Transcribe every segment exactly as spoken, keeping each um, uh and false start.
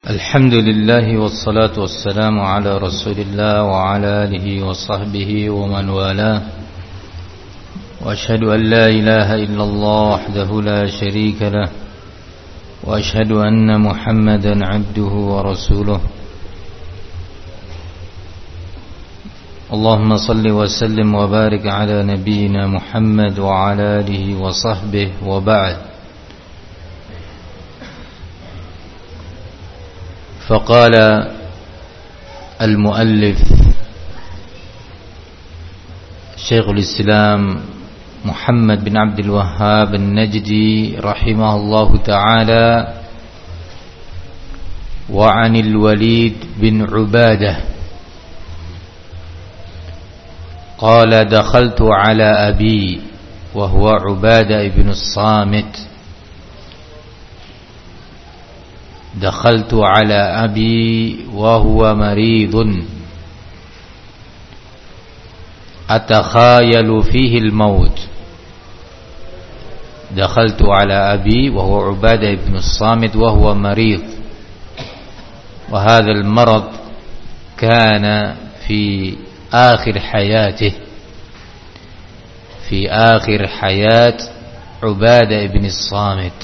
الحمد لله والصلاة والسلام على رسول الله وعلى آله وصحبه ومن والاه، وأشهد أن لا إله إلا الله وحده لا شريك له، وأشهد أن محمدا عبده ورسوله. اللهم صل وسلم وبارك على نبينا محمد وعلى آله وصحبه وبعد. فقال المؤلف شيخ الإسلام محمد بن عبد الوهاب النجدي رحمه الله تعالى: وعن الوليد بن عبادة قال: دخلت على أبي وهو عبادة بن الصامت دخلت على أبي وهو مريض أتخايل فيه الموت. دخلت على أبي وهو عبادة بن الصامت وهو مريض، وهذا المرض كان في آخر حياته في آخر حياة عبادة بن الصامت،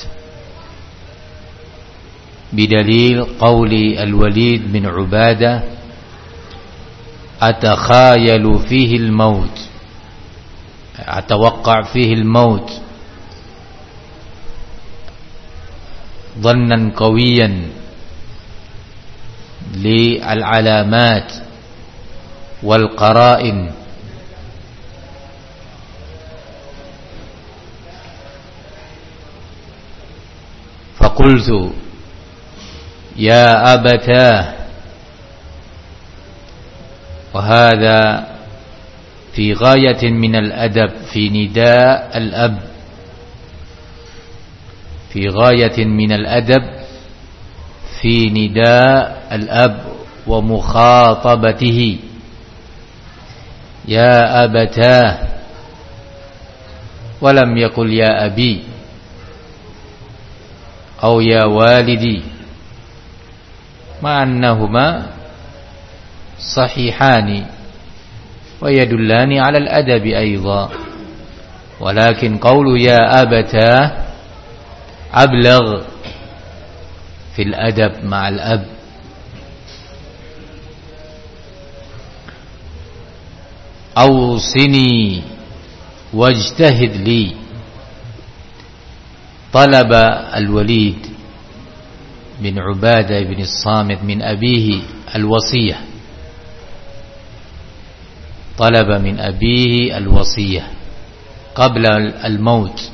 بدليل قول الوليد بن عبادة: أتخايل فيه الموت، أتوقع فيه الموت ظنا قويا للعلامات والقرائن. فقلت: يا أبتاه. وهذا في غاية من الأدب في نداء الأب، في غاية من الأدب في نداء الأب ومخاطبته: يا أبتاه، ولم يقل يا أبي أو يا والدي، مع أنهما صحيحان ويدلان على الأدب أيضا، ولكن قول يا أبتاه أبلغ في الأدب مع الأب. أوصني واجتهد لي. طلب الوليد بن عبادة بن الصامت من أبيه الوصية، طلب من أبيه الوصية قبل الموت.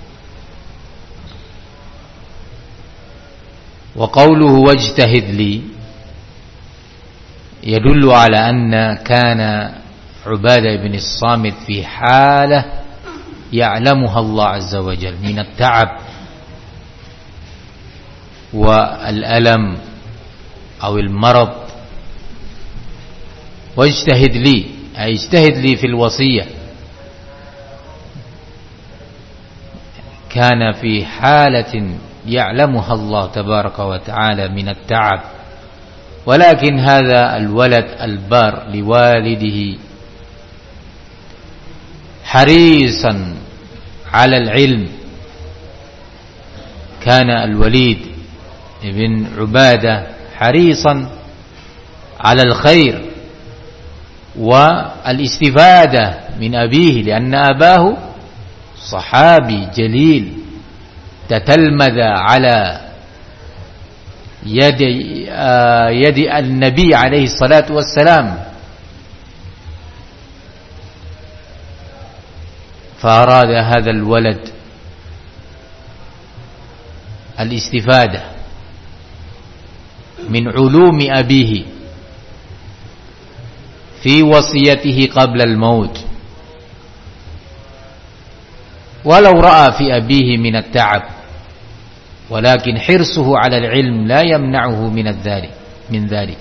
وقوله واجتهد لي يدل على أن كان عبادة بن الصامت في حالة يعلمها الله عز وجل من التعب والألم أو المرض. واجتهد لي أي اجتهد لي في الوصية، كان في حالة يعلمها الله تبارك وتعالى من التعب. ولكن هذا الولد البار لوالده حريصا على العلم. كان الوليد ابن عبادة حريصا على الخير والاستفادة من أبيه، لأن أباه صحابي جليل تتلمذ على يد يد النبي عليه الصلاة والسلام. فأراد هذا الولد الاستفادة من علوم أبيه في وصيته قبل الموت، ولو رأى في أبيه من التعب، ولكن حرصه على العلم لا يمنعه من ذلك من ذلك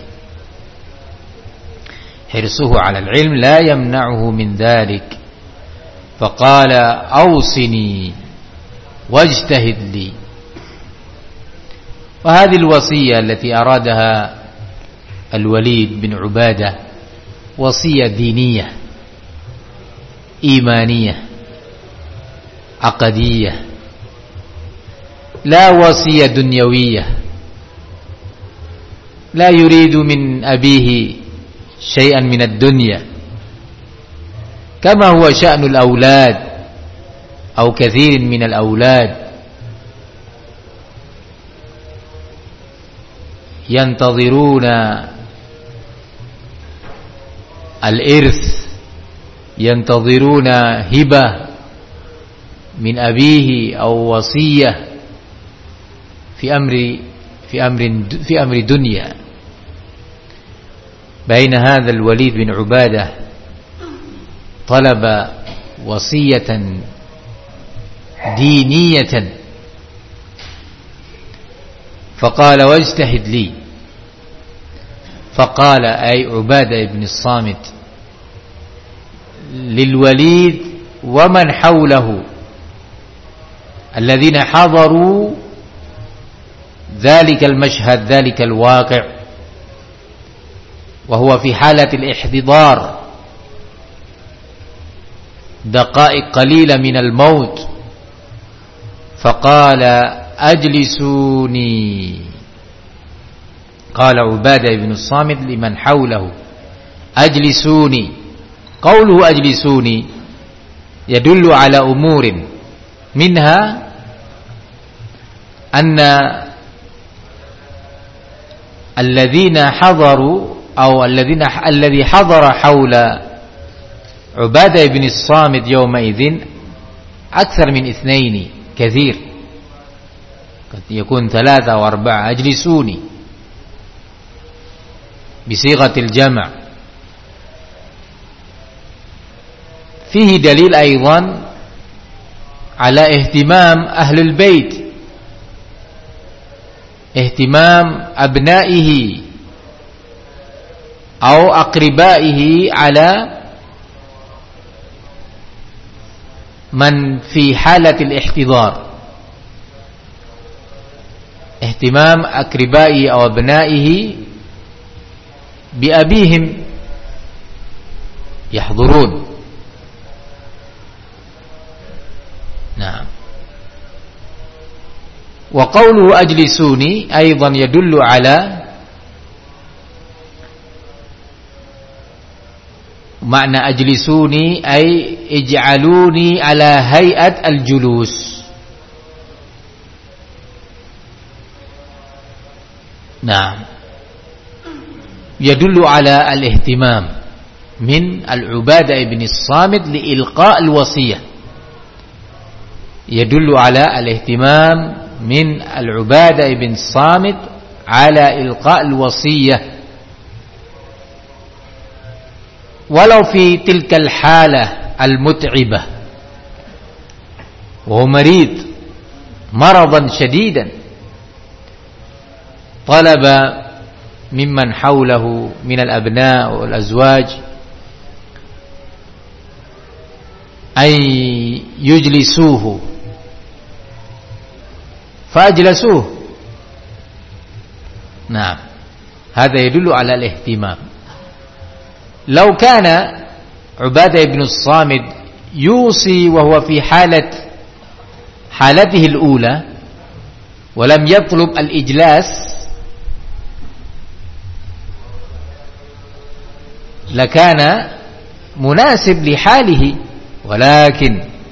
حرصه على العلم لا يمنعه من ذلك. فقال: أوصني واجتهد لي. وهذه الوصية التي أرادها الوليد بن عبادة وصية دينية إيمانية عقدية لا وصية دنيوية لا يريد من أبيه شيئا من الدنيا كما هو شأن الأولاد أو كثير من الأولاد ينتظرون الإرث ينتظرون هبة من أبيه أو وصية في أمر في أمر في أمر دنيا. بين هذا الوليد بن عبادة طلب وصية دينية فقال واجتهد لي. فقال أي عبادة بن الصامت للوليد ومن حوله الذين حضروا ذلك المشهد ذلك الواقع وهو في حالة الاحتضار دقائق قليلة من الموت فقال أجلسوني. قال عبادة بن الصامت لمن حوله أجلسوني. قوله أجلسوني يدل على أمور منها أن الذين حضروا أو الذين الذي حضر حول عبادة بن الصامت يومئذ أكثر من اثنين كثير قد يكون ثلاثة أو أربعة. أجلسوني بصيغة الجمع. فيه دليل أيضا على اهتمام أهل البيت اهتمام أبنائه أو أقربائه على من في حالة الاحتضار. اهتمام أقربائه أو أبنائه بأبيهم يحضرون. نعم. وقوله أجلسوني أيضا يدل على معنى أجلسوني أي اجعلوني على هيئة الجلوس. نعم. يدل على الاهتمام من العبادة بن الصامت لإلقاء الوصية. يدل على الاهتمام من العبادة بن الصامت على إلقاء الوصية ولو في تلك الحالة المتعبة وهو مريض مرضا شديدا طلب ممن حوله من الأبناء والأزواج أن يجلسوه فأجلسوه. نعم. هذا يدل على الاهتمام. لو كان عبادة بن الصامت يوصي وهو في حالة حالته الأولى ولم يطلب الإجلاس لكان مناسب لحاله، ولكن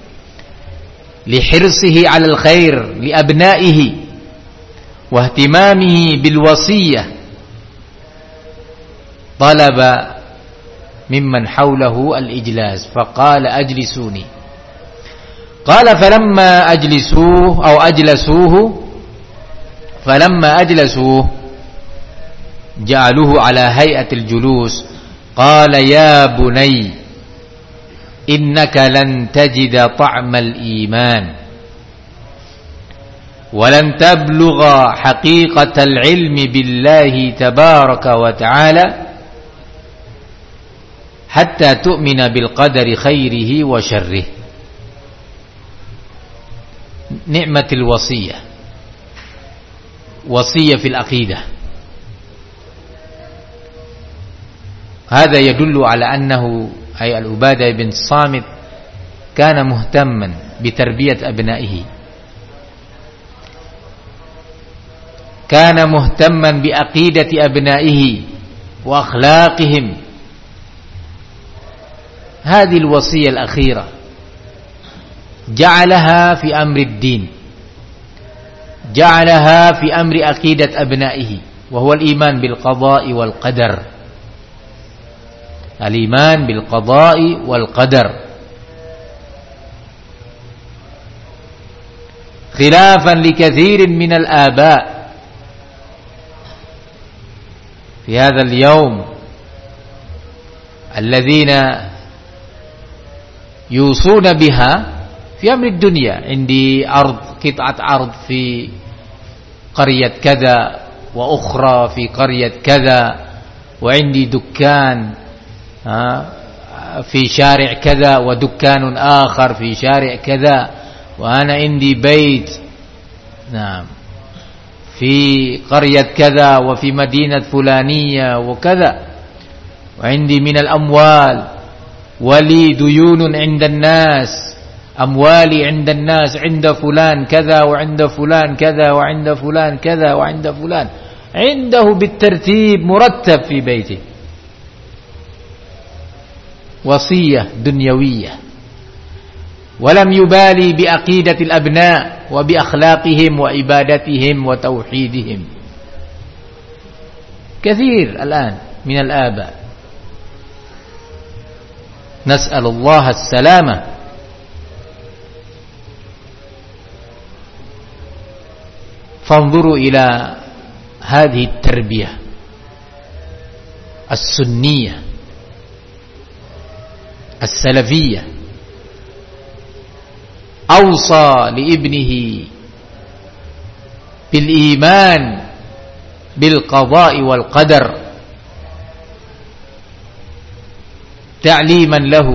لحرصه على الخير لأبنائه واهتمامه بالوصية طلب ممن حوله الإجلاس فقال أجلسوني. قال فلما أجلسوه أو أجلسوه فلما أجلسوه جعلوه على هيئة الجلوس. قال يا بني إنك لن تجد طعم الإيمان ولن تبلغ حقيقة العلم بالله تبارك وتعالى حتى تؤمن بالقدر خيره وشره. نعمة الوصية wasiyah fil aqidah. Hada yadullu ala annahu ay al-Ubadah bin Samit kana muhtamman bi tarbiyat abnaihi. Kana muhtamman bi aqidati abnaihi wa akhlaqihim. Hadhihi al-wasiyah al-akhirah ja'alaha fi amri ad-din. Ja'alaha fi amri aqidat abnaihi wa huwa al-iman bil qada'i wal qadar. Al-iman bil qada'i wal qadar. Khilafan li katsirin min al-aba' fi hadha al-yawm alladhina yusuna biha fi amri ad-dunya. Indi ard qit'at ard fi qaryat kadha wa ukhra fi qaryat kadha wa indi dukkan في شارع كذا ودكان آخر في شارع كذا وأنا عندي بيت نعم في قرية كذا وفي مدينة فلانية وكذا وعندي من الأموال ولي ديون عند الناس أموالي عند الناس عند فلان كذا وعند فلان كذا وعند فلان كذا وعند فلان عنده بالترتيب مرتب في بيته. وصية دنيوية ولم يبالي بعقيدة الأبناء وبأخلاقهم وعبادتهم وتوحيدهم. كثير الآن من الآباء نسأل الله السلامة. فانظروا إلى هذه التربية السنية السلفية. أوصى لابنه بالإيمان بالقضاء والقدر تعليما له.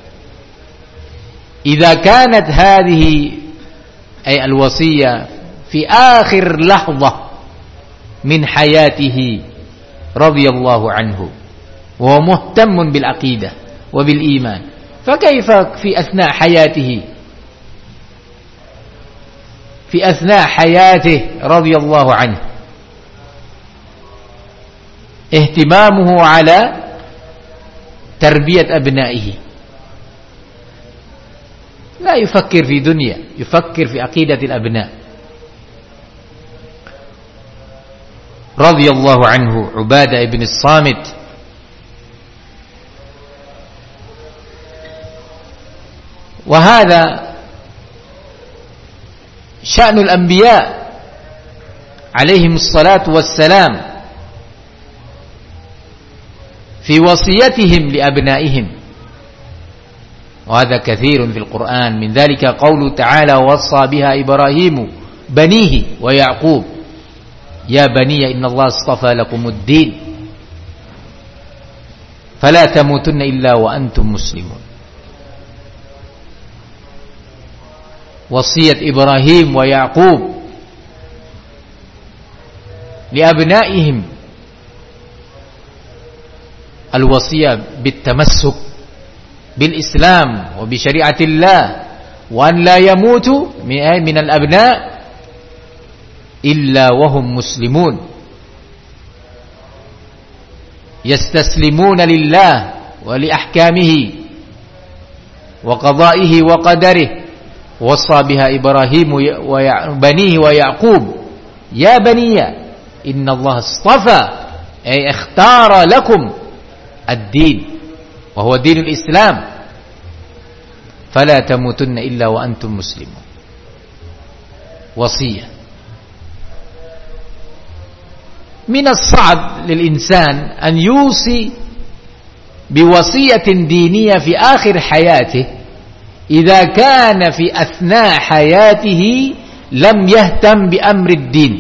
إذا كانت هذه أي الوصية في آخر لحظة من حياته رضي الله عنه وهو مهتم بالعقيدة وبالإيمان، فكيف في أثناء حياته في أثناء حياته رضي الله عنه اهتمامه على تربية أبنائه، لا يفكر في دنيا، يفكر في عقيدة الأبناء. رضي الله عنه عبادة بن الصامت وهذا شأن الأنبياء عليهم الصلاة والسلام في وصيتهم لأبنائهم، وهذا كثير في القرآن. من ذلك قوله تعالى ووصى بها إبراهيم بنيه ويعقوب يا بني إن الله اصطفى لكم الدين فلا تموتن إلا وأنتم مسلمون. وصية إبراهيم ويعقوب لأبنائهم الوصية بالتمسك بالإسلام وبشريعة الله، وأن لا يموتوا من الأبناء إلا وهم مسلمون يستسلمون لله ولأحكامه وقضائه وقدره. وصى بها إبراهيم وبنيه ويعقوب يا بني إن الله اصطفى أي اختار لكم الدين وهو دين الإسلام فلا تموتن إلا وأنتم مسلمون. وصية. من الصعب للإنسان أن يوصي بوصية دينية في آخر حياته إذا كان في أثناء حياته لم يهتم بأمر الدين،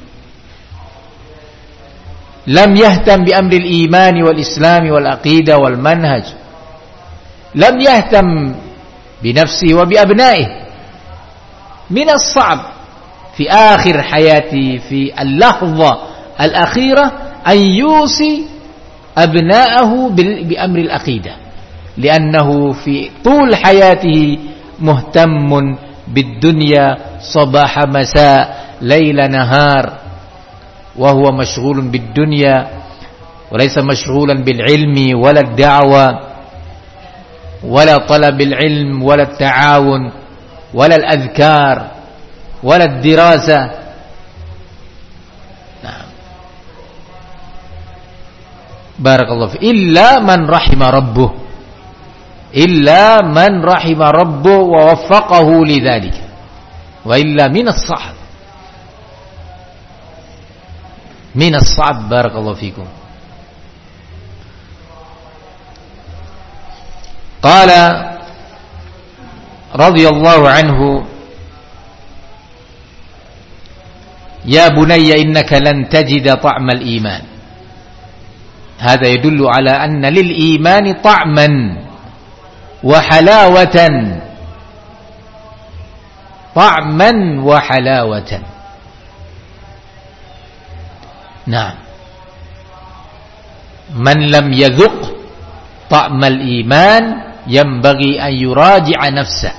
لم يهتم بأمر الإيمان والإسلام والعقيدة والمنهج، لم يهتم بنفسه وبأبنائه. من الصعب fi akhir hayati fi al-lahdha al-akhirah an yusi abna'ahu bi amri al-aqidah li'annahu fi tul hayatihi muhtammun bid-dunya sabaha masa laila nahar wa huwa mashghulun bid-dunya wa laysa mashghulan bil-ilmi wala ad-da'wa wala talab al-ilm wala at-ta'awun wala al-adhkar wala ad-dirasa. Nah, barakallahu fi illa man rahima rabbuh, illa man rahima rabbuh wa waffaqahu lidzalika wa illa min as-sa'b, min as-sa'b. Barakallahu fikum. Qala radhiyallahu anhu ya bunayya innaka lan tajida ta'mal iman. Hada yadullu ala anna lil imani ta'man wa halawatan, ta'man wa halawatan. Nah, man lam yadhuq ta'mal iman yanbaghi an yuraji'a nafsahu,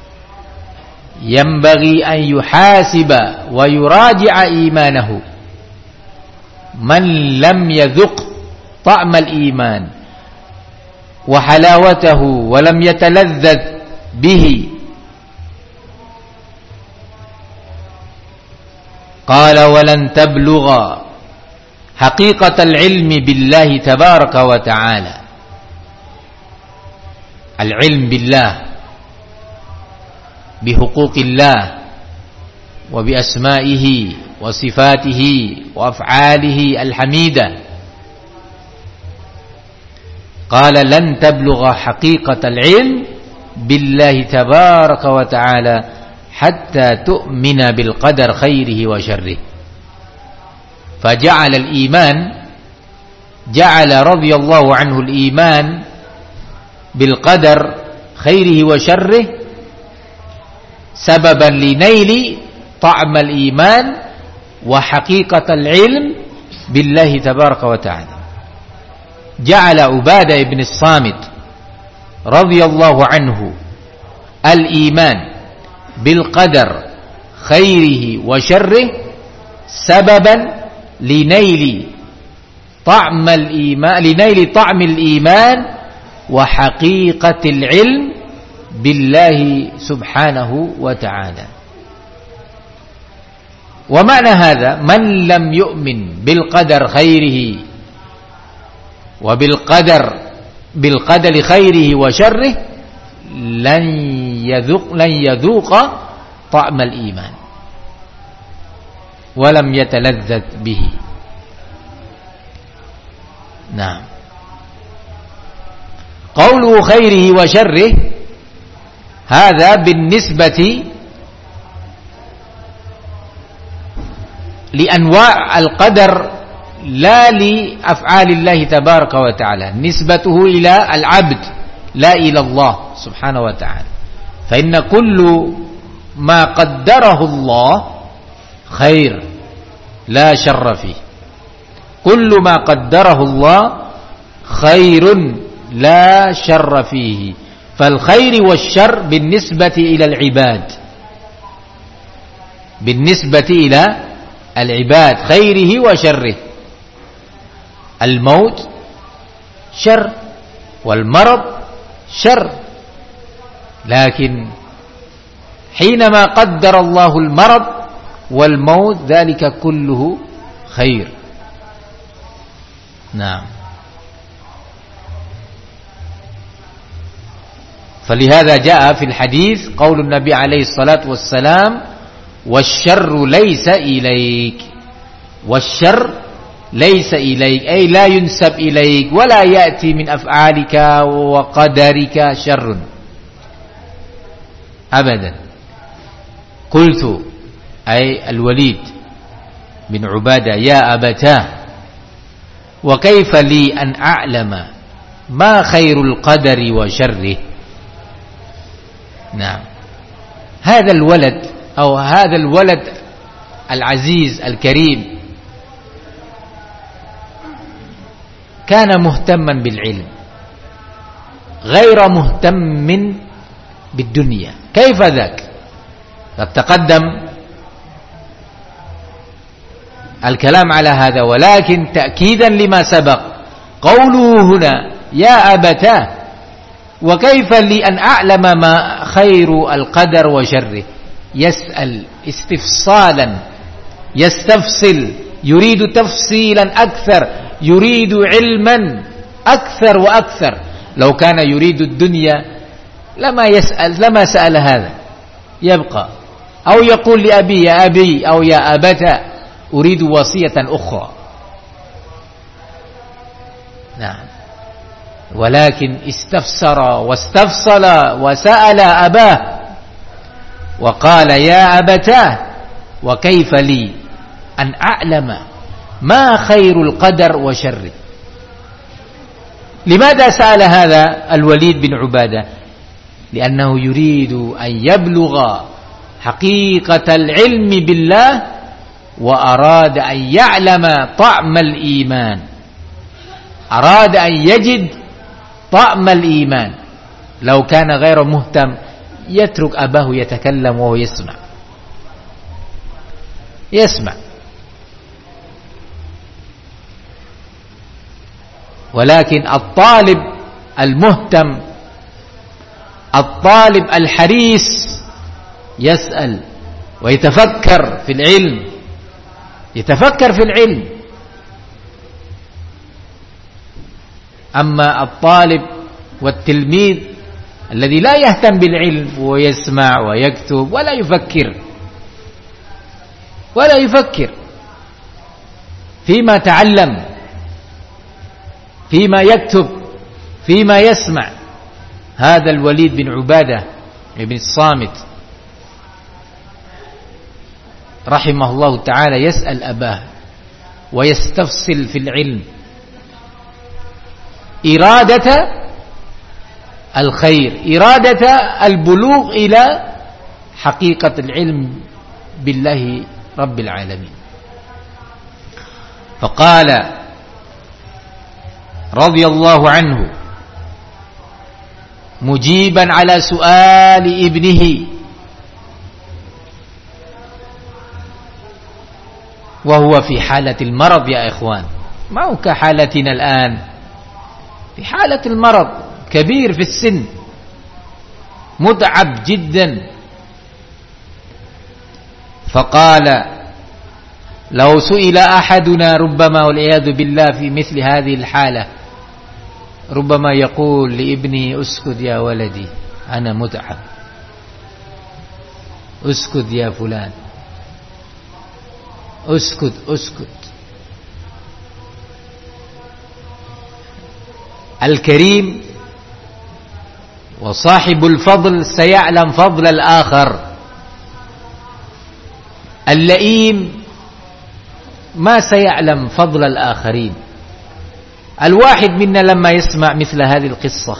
yanbaghi an yuhasiba wa yuraji'a imanahu. Man lam yadhuq ta'mal iman wa halawatahu wa lam yataladzadh bihi, qala wa lan tablugha haqiqatal ilmi billahi tabaraka wa ta'ala. Al-ilm billah bihuquqillah wa bi asma'ihi wa sifatihi wa af'alihi al-hamidah. Qala lan tablugha haqiqatal ilm billahi tabaraka wa ta'ala hatta tu'mina bil qadar khairihi wa syarrihi. Faja'ala al-iman, ja'ala radhiyallahu anhu al-iman bil qadar khairihi wa syarrihi sababan li naili ta'mal iman wa haqiqatal ilm billahi tabaraka wa ta'ala. Ja'ala Ubadah ibn as-Samit radhiyallahu anhu al-iman bil qadar khairihi wa syarrihi sababan li naili ta'mal iman, li naili ta'mil iman wa haqiqatil ilm billahi subhanahu wa ta'ala. Wa ma'na hadha man lam yu'min bil qadar khairihi wa bil qadar bil qadari khairihi wa syarrihi lan yadhuq lan yadhuqa ta'mal iman wa lam yataladzadh bihi. Nah, qawlu khairihi wa syarrihi hadha bin nisbati li anwa' al-qadar la li af'alillahi tabaraka wa ta'ala, nisbatuhu ila al-'abd la ila Allah subhanahu wa ta'ala. Fa inna kullu ma qaddarahu Allah khair la syarra fi, kullu ma qaddarahu Allah khairun la syarra fihi. Fal khairi wasyarr bin nisbati ila al-'ibad, bin nisbati ila al-'ibad khairihi wa syarrihi. Al-maut syarr wal marad syarr, lakin hinama qaddara Allahu al-marad wal maut dhalika kulluhu khair. Nah, falihada jaa fil hadis qaulun Nabi alaihi salatu wassalam wasyarru laysa ilaik, wasyarr laysa ilaik ay la yunsab ilaik wa la ya'ti min af'alika wa qadarika syarrun abadan. Qultu ay al-Walid bin Ubadah ya abatah wa kaifa li an a'lama ma khairul qadari wa syarrih. Nah, hadha al-walad atau hadha al-walad العزيز الكريم كان مهتما بالعلم غير مهتم بالدنيا. كيف ذاك؟ قد تقدم الكلام على هذا، ولكن تأكيدا لما سبق قوله هنا يا أبتاه وكيف لي أن أعلم ما خير القدر وشره. يسأل استفصالا، يستفصل، يريد تفصيلا أكثر، يريد علما أكثر وأكثر. لو كان يريد الدنيا لما يسأل، لما سأل هذا، يبقى أو يقول لأبي يا أبي أو يا أبتا أريد وصية أخرى. نعم، ولكن استفسر واستفصل وسأل أباه وقال يا أبتاه وكيف لي أن أعلم ما خير القدر وشره. لماذا سأل هذا الوليد بن عبادة؟ لأنه يريد أن يبلغ حقيقة العلم بالله، وأراد أن يعلم طعم الإيمان، أراد أن يجد طعم الإيمان. لو كان غير مهتم يترك أباه يتكلم وهو يسمع يسمع ولكن الطالب المهتم، الطالب الحريص يسأل ويتفكر في العلم، يتفكر في العلم. أما الطالب والتلميذ الذي لا يهتم بالعلم ويسمع ويكتب ولا يفكر ولا يفكر فيما تعلم، فيما يكتب، فيما يسمع. هذا الوليد بن عبادة بن الصامت رحمه الله تعالى يسأل أباه ويستفصل في العلم إرادة الخير، إرادة البلوغ إلى حقيقة العلم بالله رب العالمين. فقال رضي الله عنه مجيبا على سؤال ابنه وهو في حالة المرض يا إخوان، ما هو كحالتنا الآن، في حالة المرض، كبير في السن، متعب جدا. فقال لو سئل أحدنا ربما والعياذ بالله في مثل هذه الحالة ربما يقول لابني اسكت يا ولدي أنا متعب، اسكت يا فلان، اسكت اسكت. الكريم وصاحب الفضل سيعلم فضل الآخر، اللئيم ما سيعلم فضل الآخرين. الواحد منا لما يسمع مثل هذه القصة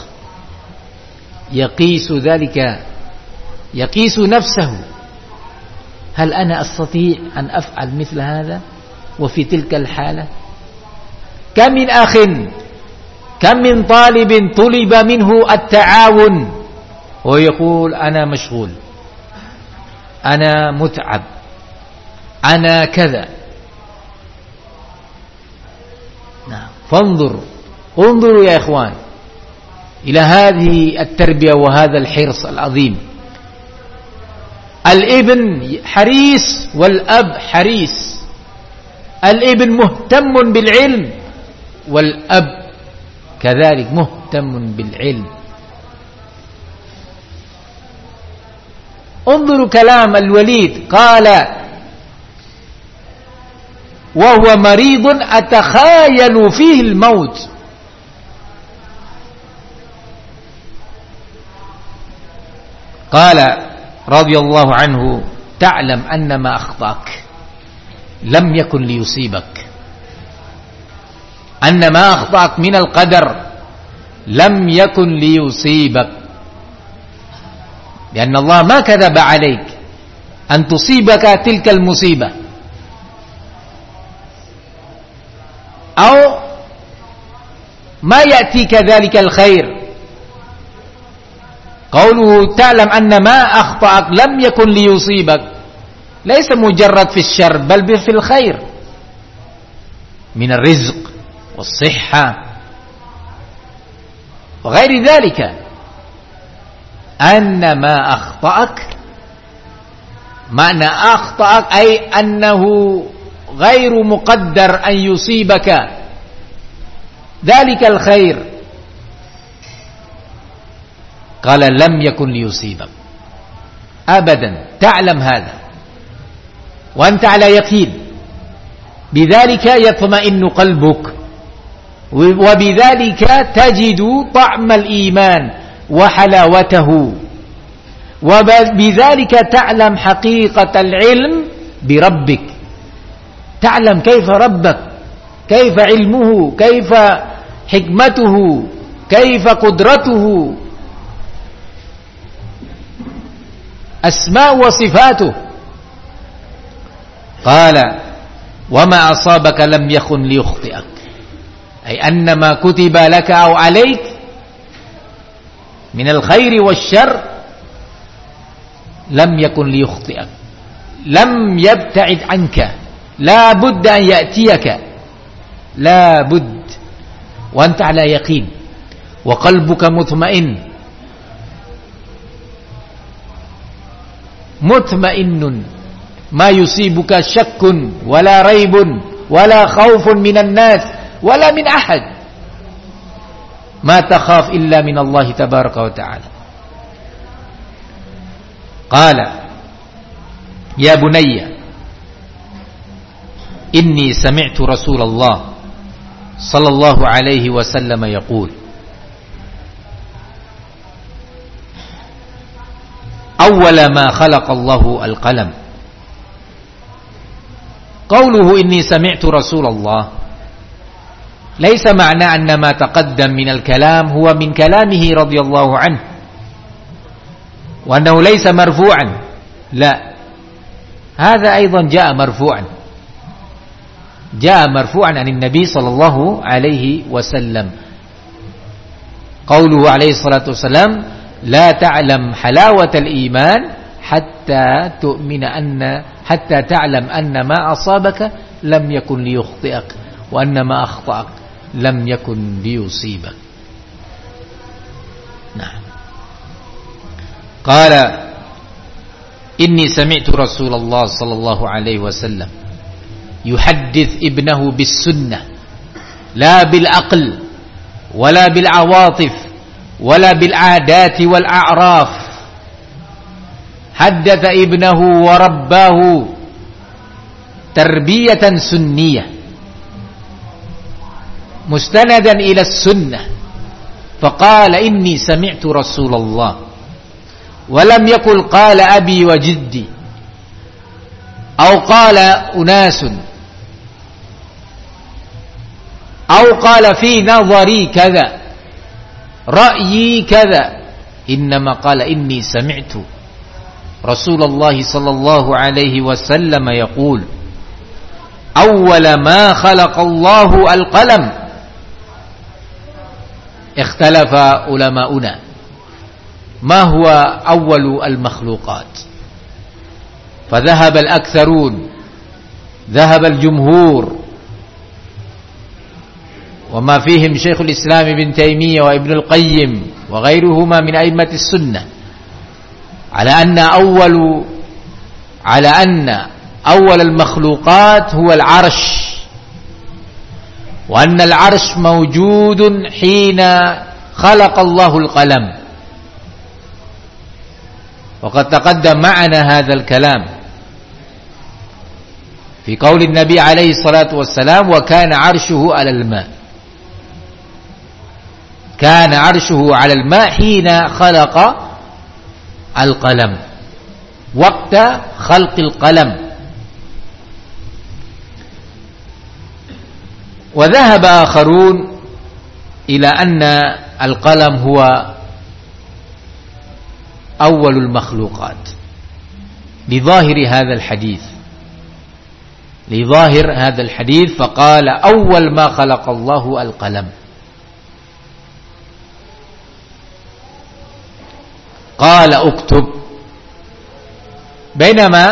يقيس ذلك، يقيس نفسه، هل أنا أستطيع أن أفعل مثل هذا وفي تلك الحالة؟ كم من أخ، كم من طالب طلب منه التعاون ويقول أنا مشغول، أنا متعب، أنا كذا. نعم. فانظر، انظروا يا إخوان إلى هذه التربية وهذا الحرص العظيم. الابن حريص والأب حريص، الابن مهتم بالعلم والأب كذلك مهتم بالعلم. انظروا كلام الوليد، قال وهو مريض أتخايل فيه الموت. قال رضي الله عنه تعلم أن ما أخطأك لم يكن ليصيبك، أن ما أخطأك من القدر لم يكن ليصيبك، لأن الله ما كذب عليك أن تصيبك تلك المصيبة، ma ya'tika dhalikal khair. Qauluhu ta'lam anna ma akhta'ak lam yakun liyusibak laysa mujarrad fi syarr bal bi fil khair min ar-rizq was-sihha wa ghairi dhalika. Anna ma akhta'ak, makna akhta'ak ay annahu ghairu muqaddar an yusibaka dhalikal khair. Qala lam yakun liyusibak abadan, ta'lam hadha wa anta ala yaqin bidzalika yatma'innu qalbuk wa bidzalika tajidu ta'mal iman wa halawatahu wa bidzalika ta'lam haqiqatal ilm bi rabbik. Ta'lam kaifa rabbak, kaifa ilmuhu, kaifa hikmatuhu, kaifa qudratuhu, asma wa sifatuh. Qala wa ma asabaka lam yakun liyukhti'ak, ay anna ma kutiba laka aw alayk min al-khairi wasyarr lam yakun liyukhti'ak, lam yabta'id anka, la budda an ya'tiyaka, la budd wa anta ala yaqin wa qalbuka mutma'in mutma'innun ma yusibuka syakkun wala raibun wala khawfun minan nas wala min ahad ma takhaf illa min Allah tabaraka wa ta'ala. Qala ya bunayya inni sami'tu Rasulullah sallallahu alaihi wasallam yaqul awwala ma khalaqa Allahu al-qalam. Qawluhu inni sami'tu Rasulullah laysa ma'na anna ma taqaddam min al-kalam huwa min kalamihi radhiyallahu anhu wa annahu laysa marfu'an, la, hadha aidan jaa marfu'an, jaa marfu'an 'an an-nabi sallallahu alaihi wasallam. Qawluhu alaihi salatu wasalam la ta'lam halawatal iman hatta tu'mina anna hatta ta'lam anna ma asabaka lam yakun liyukhti'ak wa anna ma akhta'ak lam yakun liyusibak. Nah, qala inni sami'tu Rasulullah sallallahu alaihi wasallam yuhaddits ibnahu bis sunnah la bil aql wala bil awatif wala bil adati wal a'raf. Haddatha ibnahu wa rabbahu tarbiyatan sunniyah mustanadan ila sunnah faqala inni sami'tu Rasulullah wa lam yaqul qala abi wa jiddi aw qala unasun aw qala fi nadhari kadha ra'yi kadha, innama qala inni sami'tu Rasulullah sallallahu alaihi wasallam yaqul awwala ma khalaqa Allahu al-qalam. Ikhtalafa ulama'una ma huwa awwalu al-makhluqat, fadhahaba al-aktharun, dhahaba al-jumhur وما فيهم شيخ الإسلام ابن تيمية وابن القيم وغيرهما من أئمة السنة على أن أول على أن أول المخلوقات هو العرش وأن العرش موجود حين خلق الله القلم. وقد تقدم معنا هذا الكلام في قول النبي عليه الصلاة والسلام وكان عرشه على الماء. كان عرشه على الماء حين خلق القلم وقت خلق القلم. وذهب آخرون إلى أن القلم هو أول المخلوقات لظاهر هذا الحديث لظاهر هذا الحديث فقال أول ما خلق الله القلم. قال اكتب. بينما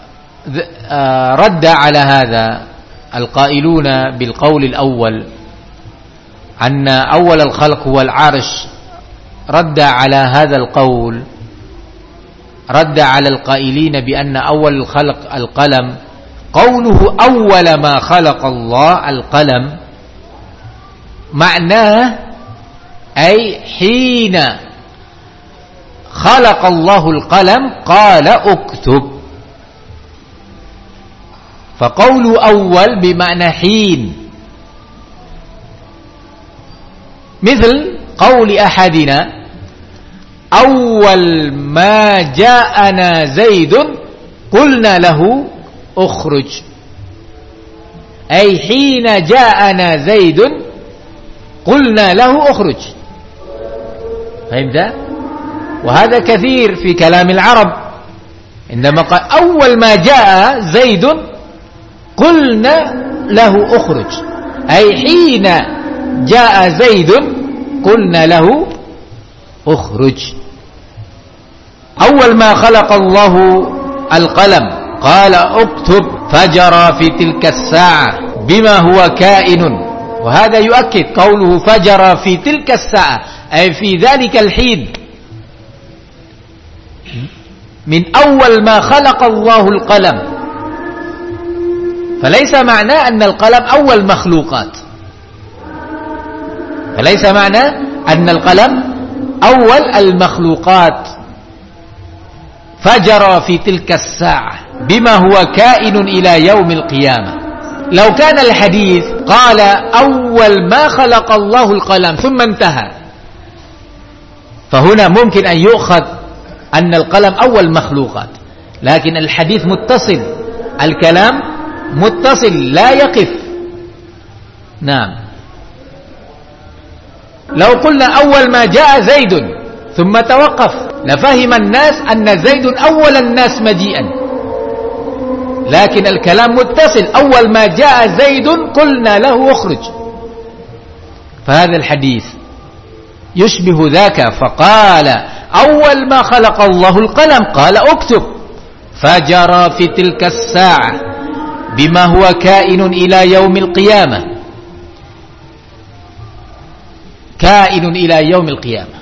رد على هذا القائلون بالقول الأول أن أول الخلق هو العرش، رد على هذا القول، رد على القائلين بأن أول الخلق القلم، قوله أول ما خلق الله القلم معناه أي حين خلق الله القلم قال اكتب، فقول أول بمعنى حين، مثل قول أحدنا أول ما جاءنا زيد قلنا له اخرج، أي حين جاءنا زيد قلنا له اخرج. فهمت؟ وهذا كثير في كلام العرب، عندما قال أول ما جاء زيد قلنا له اخرج، أي حين جاء زيد قلنا له اخرج. أول ما خلق الله القلم قال اكتب فجرى في تلك الساعة بما هو كائن، وهذا يؤكد قوله فجرى في تلك الساعة أي في ذلك الحين، من أول ما خلق الله القلم، فليس معناه أن القلم أول مخلوقات، فليس معناه أن القلم أول المخلوقات. فجرى في تلك الساعة بما هو كائن إلى يوم القيامة. لو كان الحديث قال أول ما خلق الله القلم ثم انتهى، فهنا ممكن أن يؤخذ أن القلم أول مخلوقات، لكن الحديث متصل، الكلام متصل لا يقف. نعم، لو قلنا أول ما جاء زيد ثم توقف لفهم الناس أن زيد أول الناس مجيئا، لكن الكلام متصل، أول ما جاء زيد قلنا له اخرج، فهذا الحديث يشبه ذاك. فقال أول ما خلق الله القلم قال اكتب فجرى في تلك الساعة بما هو كائن إلى يوم القيامة، كائن إلى يوم القيامة.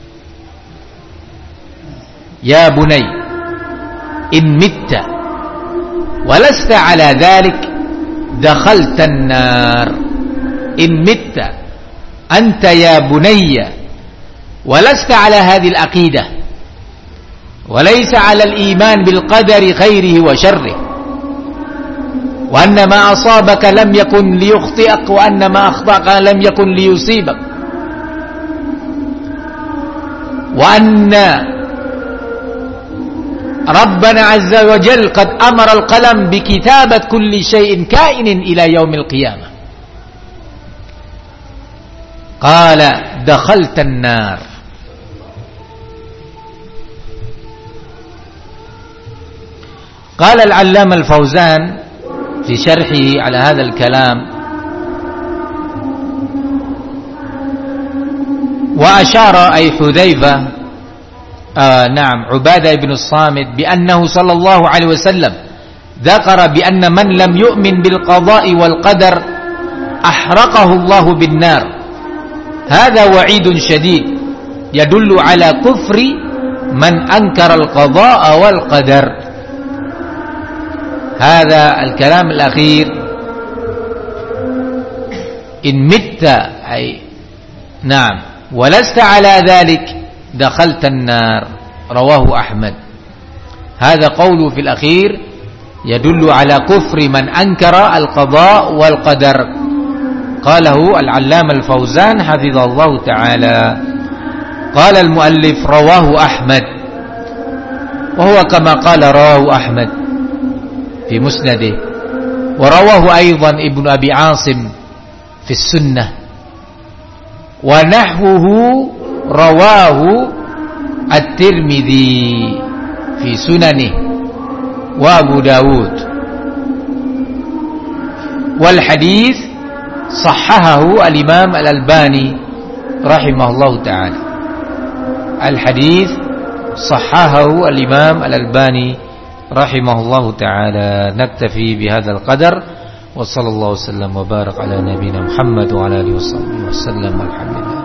يا بني إن مت ولست على ذلك دخلت النار. إن مت أنت يا بني ولست على هذه العقيدة، وليس على الإيمان بالقدر خيره وشره، وأن ما أصابك لم يكن ليخطئك، وأن ما أخطأك لم يكن ليصيبك، وأن ربنا عز وجل قد أمر القلم بكتابة كل شيء كائن إلى يوم القيامة. قال دخلت النار. قال العلامة الفوزان في شرحه على هذا الكلام: وأشار أي حذيفة آه نعم عبادة بن الصامت بأنه صلى الله عليه وسلم ذكر بأن من لم يؤمن بالقضاء والقدر أحرقه الله بالنار. هذا وعيد شديد يدل على كفر من أنكر القضاء والقدر. هذا الكلام الأخير إن مت أي نعم ولست على ذلك دخلت النار، رواه أحمد. هذا قوله في الأخير يدل على كفر من أنكر القضاء والقدر، قاله العلامة الفوزان حفظه الله تعالى. قال المؤلف رواه أحمد، وهو كما قال رواه أحمد في مسنده، ورواه أيضا ابن أبي عاصم في السنة، ونحوه رواه الترمذي في سننه وأبو داود، والحديث صححه الإمام الألباني رحمه الله تعالى. الحديث sahahahu al-Imam Al-Albani rahimahullahu taala. Naktafi bihadzal qadar wa sallallahu wasallam wa barak ala nabiyyina Muhammad wa ala alihi wasallam. Alhamdulillah.